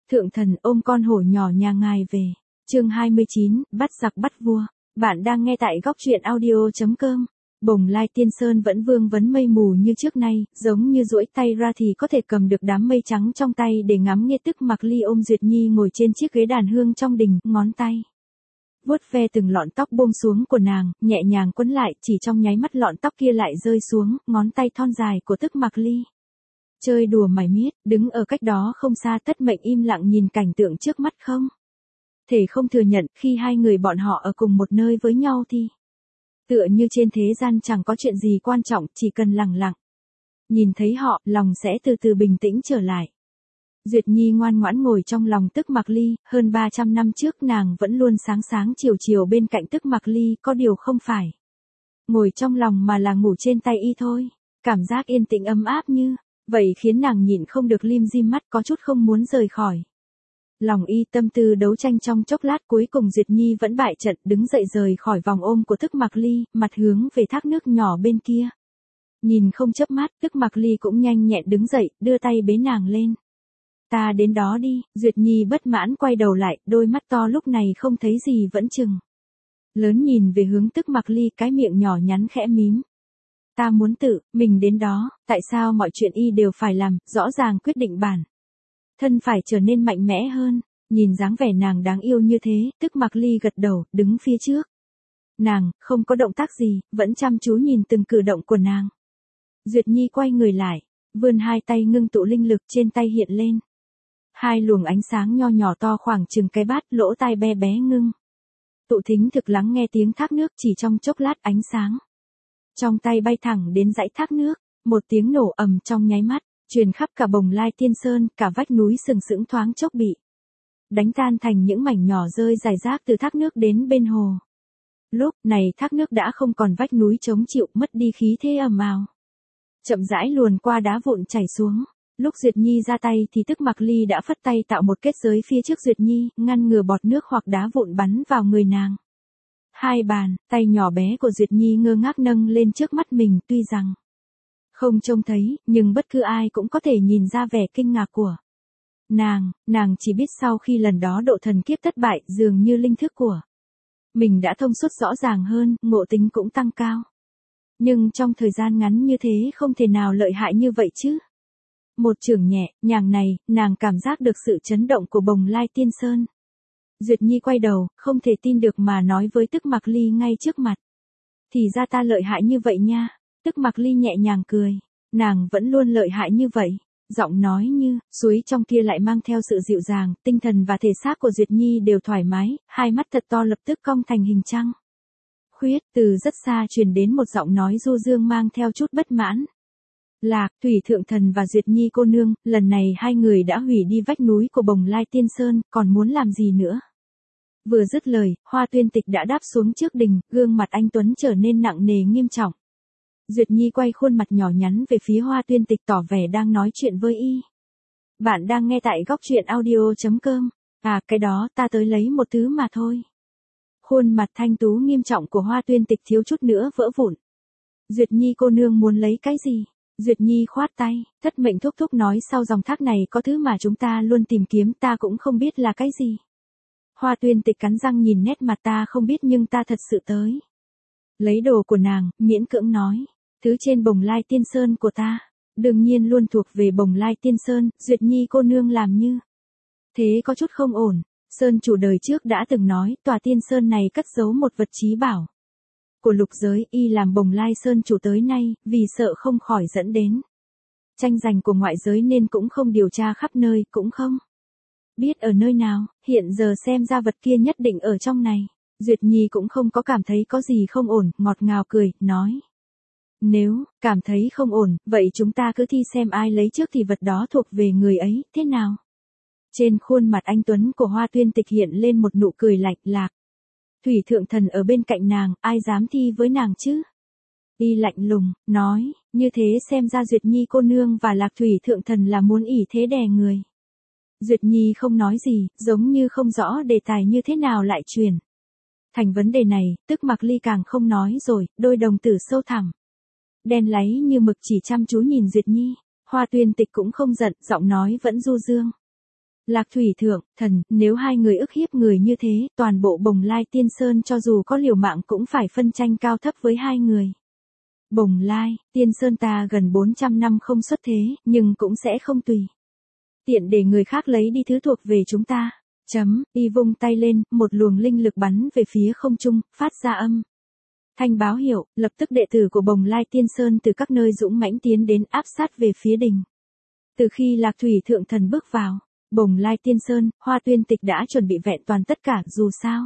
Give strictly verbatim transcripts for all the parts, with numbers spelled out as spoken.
Thượng thần ôm con hổ nhỏ nhà ngài về. Chương hai mươi chín, bắt giặc bắt vua. Bạn đang nghe tại góc truyện audio chấm com. Bồng Lai Tiên Sơn vẫn vương vấn mây mù như trước nay, giống như duỗi tay ra thì có thể cầm được đám mây trắng trong tay để ngắm nghe. Tức Mặc Ly ôm Duyệt Nhi ngồi trên chiếc ghế đàn hương trong đình, ngón tay vuốt ve từng lọn tóc buông xuống của nàng, nhẹ nhàng quấn lại, chỉ trong nháy mắt lọn tóc kia lại rơi xuống, ngón tay thon dài của Tức Mặc Ly chơi đùa mải miết, đứng ở cách đó không xa. Tất Mệnh im lặng nhìn cảnh tượng trước mắt, không thể không thừa nhận, khi hai người bọn họ ở cùng một nơi với nhau thì tựa như trên thế gian chẳng có chuyện gì quan trọng, chỉ cần lặng lặng nhìn thấy họ, lòng sẽ từ từ bình tĩnh trở lại. Duyệt Nhi ngoan ngoãn ngồi trong lòng Tức Mặc Ly, hơn ba trăm năm trước nàng vẫn luôn sáng sáng chiều chiều bên cạnh Tức Mặc Ly, có điều không phải ngồi trong lòng mà là ngủ trên tay y thôi. Cảm giác yên tĩnh ấm áp như vậy khiến nàng nhịn không được lim dim mắt, có chút không muốn rời khỏi lòng y. Tâm tư đấu tranh trong chốc lát, cuối cùng Duyệt Nhi vẫn bại trận, đứng dậy rời khỏi vòng ôm của Tức Mặc Ly, mặt hướng về thác nước nhỏ bên kia. Nhìn không chớp mắt, Tức Mặc Ly cũng nhanh nhẹn đứng dậy, đưa tay bế nàng lên. Ta đến đó đi. Duyệt Nhi bất mãn quay đầu lại, đôi mắt to lúc này không thấy gì vẫn chừng lớn nhìn về hướng Tức Mặc Ly, cái miệng nhỏ nhắn khẽ mím. Ta muốn tự mình đến đó, tại sao mọi chuyện y đều phải làm, rõ ràng quyết định bản thân phải trở nên mạnh mẽ hơn. Nhìn dáng vẻ nàng đáng yêu như thế, Tức Mặc Ly gật đầu, đứng phía trước nàng, không có động tác gì, vẫn chăm chú nhìn từng cử động của nàng. Duyệt Nhi quay người lại, vươn hai tay ngưng tụ linh lực, trên tay hiện lên hai luồng ánh sáng nho nhỏ to khoảng chừng cái bát, lỗ tai be bé ngưng tụ thính thực lắng nghe tiếng thác nước. Chỉ trong chốc lát, ánh sáng trong tay bay thẳng đến dãy thác nước, một tiếng nổ ầm trong nháy mắt truyền khắp cả Bồng Lai Tiên Sơn, cả vách núi sừng sững thoáng chốc bị đánh tan thành những mảnh nhỏ rơi rải rác từ thác nước đến bên hồ. Lúc này thác nước đã không còn vách núi chống chịu, mất đi khí thế ầm ào, chậm rãi luồn qua đá vụn chảy xuống. Lúc Duyệt Nhi ra tay thì Tức Mặc Ly đã phất tay tạo một kết giới phía trước Duyệt Nhi, ngăn ngừa bọt nước hoặc đá vụn bắn vào người nàng. Hai bàn tay nhỏ bé của Duyệt Nhi ngơ ngác nâng lên trước mắt mình, tuy rằng không trông thấy, nhưng bất cứ ai cũng có thể nhìn ra vẻ kinh ngạc của nàng. Nàng chỉ biết sau khi lần đó độ thần kiếp thất bại, dường như linh thức của mình đã thông suốt rõ ràng hơn, ngộ tính cũng tăng cao. Nhưng trong thời gian ngắn như thế không thể nào lợi hại như vậy chứ. Một chưởng nhẹ nhàng này, nàng cảm giác được sự chấn động của Bồng Lai Tiên Sơn. Duyệt Nhi quay đầu, không thể tin được mà nói với Tức Mặc Ly ngay trước mặt. Thì ra ta lợi hại như vậy nha. Tức Mặc Ly nhẹ nhàng cười. Nàng vẫn luôn lợi hại như vậy. Giọng nói như suối trong kia lại mang theo sự dịu dàng, tinh thần và thể xác của Duyệt Nhi đều thoải mái, hai mắt thật to lập tức cong thành hình trăng khuyết. Từ rất xa truyền đến một giọng nói du dương mang theo chút bất mãn. Lạc, Thủy Thượng Thần và Duyệt Nhi cô nương, lần này hai người đã hủy đi vách núi của Bồng Lai Tiên Sơn, còn muốn làm gì nữa? Vừa dứt lời, Hoa Tuyên Tịch đã đáp xuống trước đình, gương mặt anh tuấn trở nên nặng nề nghiêm trọng. Duyệt Nhi quay khuôn mặt nhỏ nhắn về phía Hoa Tuyên Tịch, tỏ vẻ đang nói chuyện với y. Bạn đang nghe tại góc truyện audio chấm com. À, cái đó, ta tới lấy một thứ mà thôi. Khuôn mặt thanh tú nghiêm trọng của Hoa Tuyên Tịch thiếu chút nữa vỡ vụn. Duyệt Nhi cô nương muốn lấy cái gì? Duyệt Nhi khoát tay, Thất Mệnh thúc thúc nói sau dòng thác này có thứ mà chúng ta luôn tìm kiếm, ta cũng không biết là cái gì. Hoa Tuyên Tịch cắn răng nhìn nét mặt, ta không biết nhưng ta thật sự tới lấy đồ của nàng, miễn cưỡng nói. Thứ trên Bồng Lai Tiên Sơn của ta, đương nhiên luôn thuộc về Bồng Lai Tiên Sơn. Duyệt Nhi cô nương làm như thế có chút không ổn. Sơn chủ đời trước đã từng nói, tòa Tiên Sơn này cất giấu một vật chí bảo của lục giới, y làm Bồng Lai Sơn chủ tới nay, vì sợ không khỏi dẫn đến tranh giành của ngoại giới nên cũng không điều tra khắp nơi, cũng không biết ở nơi nào, hiện giờ xem ra vật kia nhất định ở trong này. Duyệt Nhi cũng không có cảm thấy có gì không ổn, ngọt ngào cười, nói. Nếu cảm thấy không ổn, vậy chúng ta cứ thi xem ai lấy trước thì vật đó thuộc về người ấy, thế nào? Trên khuôn mặt anh tuấn của Hoa Tuyên Tịch hiện lên một nụ cười lạnh. Lạc, Thủy Thượng Thần ở bên cạnh nàng, ai dám thi với nàng chứ? Y lạnh lùng, nói, như thế xem ra Duyệt Nhi cô nương và Lạc Thủy Thượng Thần là muốn ỷ thế đè người. Duyệt Nhi không nói gì, giống như không rõ đề tài như thế nào lại truyền thành vấn đề này. Tức Mặc Ly càng không nói rồi, đôi đồng tử sâu thẳm đen láy như mực chỉ chăm chú nhìn Duyệt Nhi. Hoa Tuyên Tịch cũng không giận, giọng nói vẫn du dương. Lạc Thủy Thượng, Thần, nếu hai người ức hiếp người như thế, toàn bộ Bồng Lai Tiên Sơn cho dù có liều mạng cũng phải phân tranh cao thấp với hai người. Bồng Lai, Tiên Sơn ta gần bốn trăm năm không xuất thế, nhưng cũng sẽ không tùy tiện để người khác lấy đi thứ thuộc về chúng ta. Chấm, y vung tay lên, một luồng linh lực bắn về phía không trung, phát ra âm thanh báo hiệu, lập tức đệ tử của Bồng Lai Tiên Sơn từ các nơi dũng mãnh tiến đến áp sát về phía đình. Từ khi Lạc Thủy Thượng Thần bước vào Bồng Lai Tiên Sơn, Hoa Tuyên Tịch đã chuẩn bị vẹn toàn tất cả, dù sao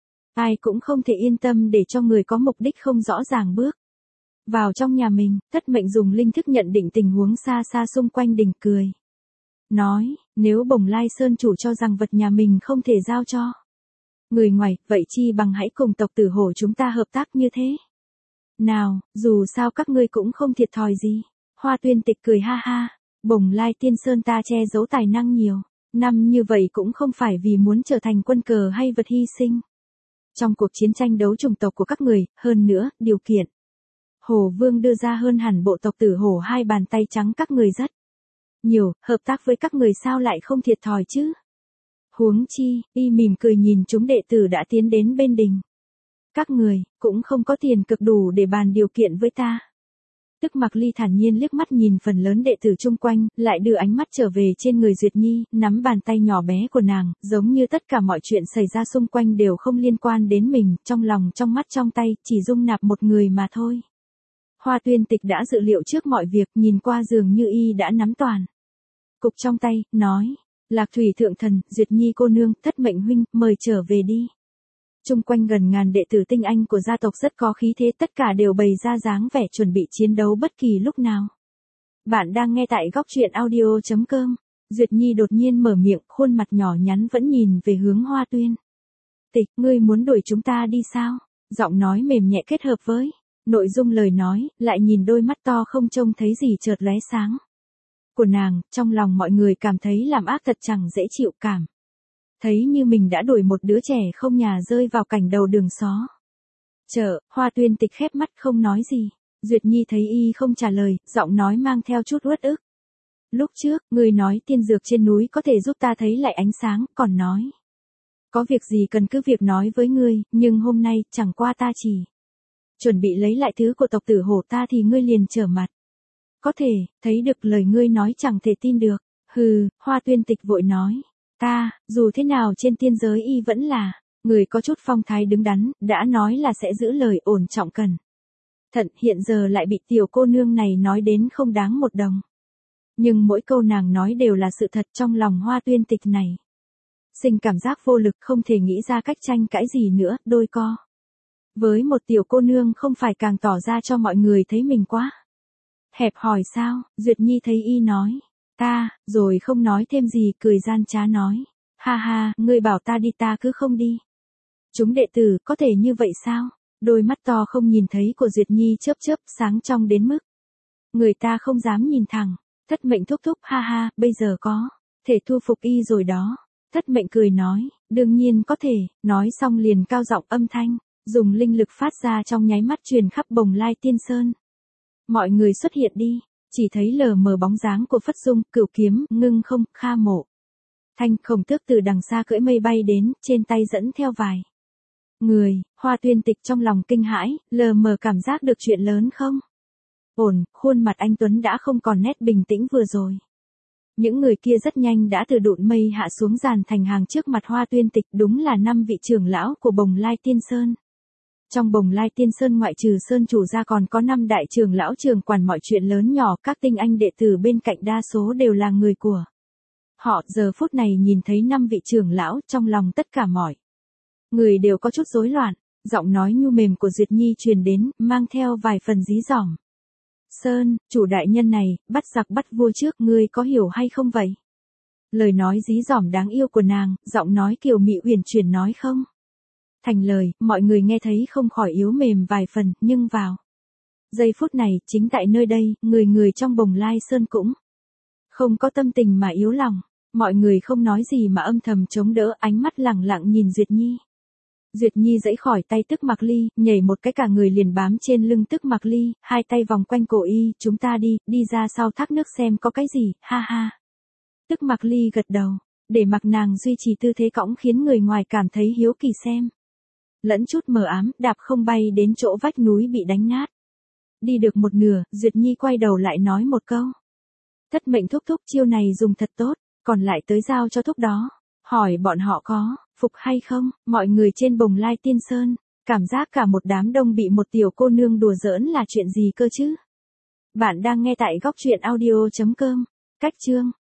ai cũng không thể yên tâm để cho người có mục đích không rõ ràng bước vào trong nhà mình. Tất Mệnh dùng linh thức nhận định tình huống xa xa xung quanh đình, cười nói, nếu Bồng Lai Sơn chủ cho rằng vật nhà mình không thể giao cho người ngoài, vậy chi bằng hãy cùng tộc Tử Hổ chúng ta hợp tác như thế nào, dù sao các ngươi cũng không thiệt thòi gì. Hoa Tuyên Tịch cười ha ha, Bồng Lai Tiên Sơn ta che giấu tài năng nhiều năm như vậy cũng không phải vì muốn trở thành quân cờ hay vật hy sinh trong cuộc chiến tranh đấu chủng tộc của các người, hơn nữa, điều kiện Hổ Vương đưa ra hơn hẳn bộ tộc Tử Hổ hai bàn tay trắng các người rất nhiều, hợp tác với các người sao lại không thiệt thòi chứ. Huống chi, y mỉm cười nhìn chúng đệ tử đã tiến đến bên đình. Các người, cũng không có tiền cực đủ để bàn điều kiện với ta. Tức Mặc Ly thản nhiên liếc mắt nhìn phần lớn đệ tử chung quanh, lại đưa ánh mắt trở về trên người Duyệt Nhi, nắm bàn tay nhỏ bé của nàng, giống như tất cả mọi chuyện xảy ra xung quanh đều không liên quan đến mình, trong lòng trong mắt trong tay, chỉ dung nạp một người mà thôi. Hoa Tuyên Tịch đã dự liệu trước mọi việc, nhìn qua dường như y đã nắm toàn cục trong tay, nói, Lạc Thủy Thượng Thần, Duyệt Nhi cô nương, Tất Mệnh huynh, mời trở về đi. Chung quanh gần ngàn đệ tử tinh anh của gia tộc rất có khí thế, tất cả đều bày ra dáng vẻ chuẩn bị chiến đấu bất kỳ lúc nào. Bạn đang nghe tại góc truyện audio chấm com. Duyệt Nhi đột nhiên mở miệng, khuôn mặt nhỏ nhắn vẫn nhìn về hướng Hoa Tuyên Tịch, ngươi muốn đuổi chúng ta đi sao? Giọng nói mềm nhẹ kết hợp với nội dung lời nói, lại nhìn đôi mắt to không trông thấy gì chợt lóe sáng của nàng, trong lòng mọi người cảm thấy làm ác thật chẳng dễ chịu, cảm thấy như mình đã đuổi một đứa trẻ không nhà rơi vào cảnh đầu đường xó chợ. Hoa Tuyên Tịch khép mắt không nói gì. Duyệt Nhi thấy y không trả lời, giọng nói mang theo chút uất ức. Lúc trước, ngươi nói tiên dược trên núi có thể giúp ta thấy lại ánh sáng, còn nói có việc gì cần cứ việc nói với ngươi, nhưng hôm nay, chẳng qua ta chỉ chuẩn bị lấy lại thứ của tộc Tử Hổ ta thì ngươi liền trở mặt. Có thể, thấy được lời ngươi nói chẳng thể tin được. Hừ, Hoa Tuyên Tịch vội nói. Ta, dù thế nào trên tiên giới y vẫn là người có chút phong thái đứng đắn, đã nói là sẽ giữ lời, ổn trọng cẩn thận, hiện giờ lại bị tiểu cô nương này nói đến không đáng một đồng. Nhưng mỗi câu nàng nói đều là sự thật, trong lòng Hoa Tuyên Tịch này sinh cảm giác vô lực, không thể nghĩ ra cách tranh cãi gì nữa, đôi co với một tiểu cô nương không phải càng tỏ ra cho mọi người thấy mình quá hẹp hòi sao. Duyệt Nhi thấy y nói ta, rồi không nói thêm gì, cười gian trá nói, ha ha, ngươi bảo ta đi ta cứ không đi. Chúng đệ tử, có thể như vậy sao? Đôi mắt to không nhìn thấy của Duyệt Nhi chớp chớp, sáng trong đến mức người ta không dám nhìn thẳng. Tất Mệnh thúc thúc, ha ha, bây giờ có thể thu phục y rồi đó. Tất Mệnh cười nói, đương nhiên có thể. Nói xong liền cao giọng âm thanh dùng linh lực phát ra trong nháy mắt truyền khắp Bồng Lai Tiên Sơn. Mọi người xuất hiện đi. Chỉ thấy lờ mờ bóng dáng của Phất Dung, Cửu Kiếm, Ngưng Không, Kha Mộ Thanh, Khổng Tước từ đằng xa cưỡi mây bay đến, trên tay dẫn theo vài người. Hoa Tuyên Tịch trong lòng kinh hãi, lờ mờ cảm giác được chuyện lớn không ổn, khuôn mặt anh Tuấn đã không còn nét bình tĩnh vừa rồi. Những người kia rất nhanh đã từ đụn mây hạ xuống dàn thành hàng trước mặt Hoa Tuyên Tịch, đúng là năm vị trưởng lão của Bồng Lai Tiên Sơn. Trong Bồng Lai Tiên Sơn ngoại trừ Sơn chủ ra còn có năm đại trưởng lão trưởng quản mọi chuyện lớn nhỏ, các tinh anh đệ tử bên cạnh đa số đều là người của họ. Giờ phút này nhìn thấy năm vị trưởng lão, trong lòng tất cả mọi người đều có chút rối loạn. Giọng nói nhu mềm của Duyệt Nhi truyền đến, mang theo vài phần dí dỏm. Sơn, chủ đại nhân này, bắt giặc bắt vua trước, ngươi có hiểu hay không vậy? Lời nói dí dỏm đáng yêu của nàng, giọng nói kiều mị uyển chuyển nói không thành lời, mọi người nghe thấy không khỏi yếu mềm vài phần, nhưng vào giây phút này, chính tại nơi đây, người người trong Bồng Lai Sơn cũng không có tâm tình mà yếu lòng. Mọi người không nói gì mà âm thầm chống đỡ, ánh mắt lẳng lặng nhìn Duyệt Nhi. Duyệt Nhi giãy khỏi tay Tức Mặc Ly, nhảy một cái cả người liền bám trên lưng Tức Mặc Ly, hai tay vòng quanh cổ y, chúng ta đi, đi ra sau thác nước xem có cái gì, ha ha. Tức Mặc Ly gật đầu, để mặc nàng duy trì tư thế cõng khiến người ngoài cảm thấy hiếu kỳ xem. Lẫn chút mờ ám, đạp không bay đến chỗ vách núi bị đánh nát. Đi được một nửa, Duyệt Nhi quay đầu lại nói một câu. Thất mệnh thúc thúc chiêu này dùng thật tốt, còn lại tới giao cho thúc đó. Hỏi bọn họ có, phục hay không, mọi người trên Bồng Lai Tiên Sơn, cảm giác cả một đám đông bị một tiểu cô nương đùa giỡn là chuyện gì cơ chứ? Bạn đang nghe tại góc truyện audio chấm com, cách chương.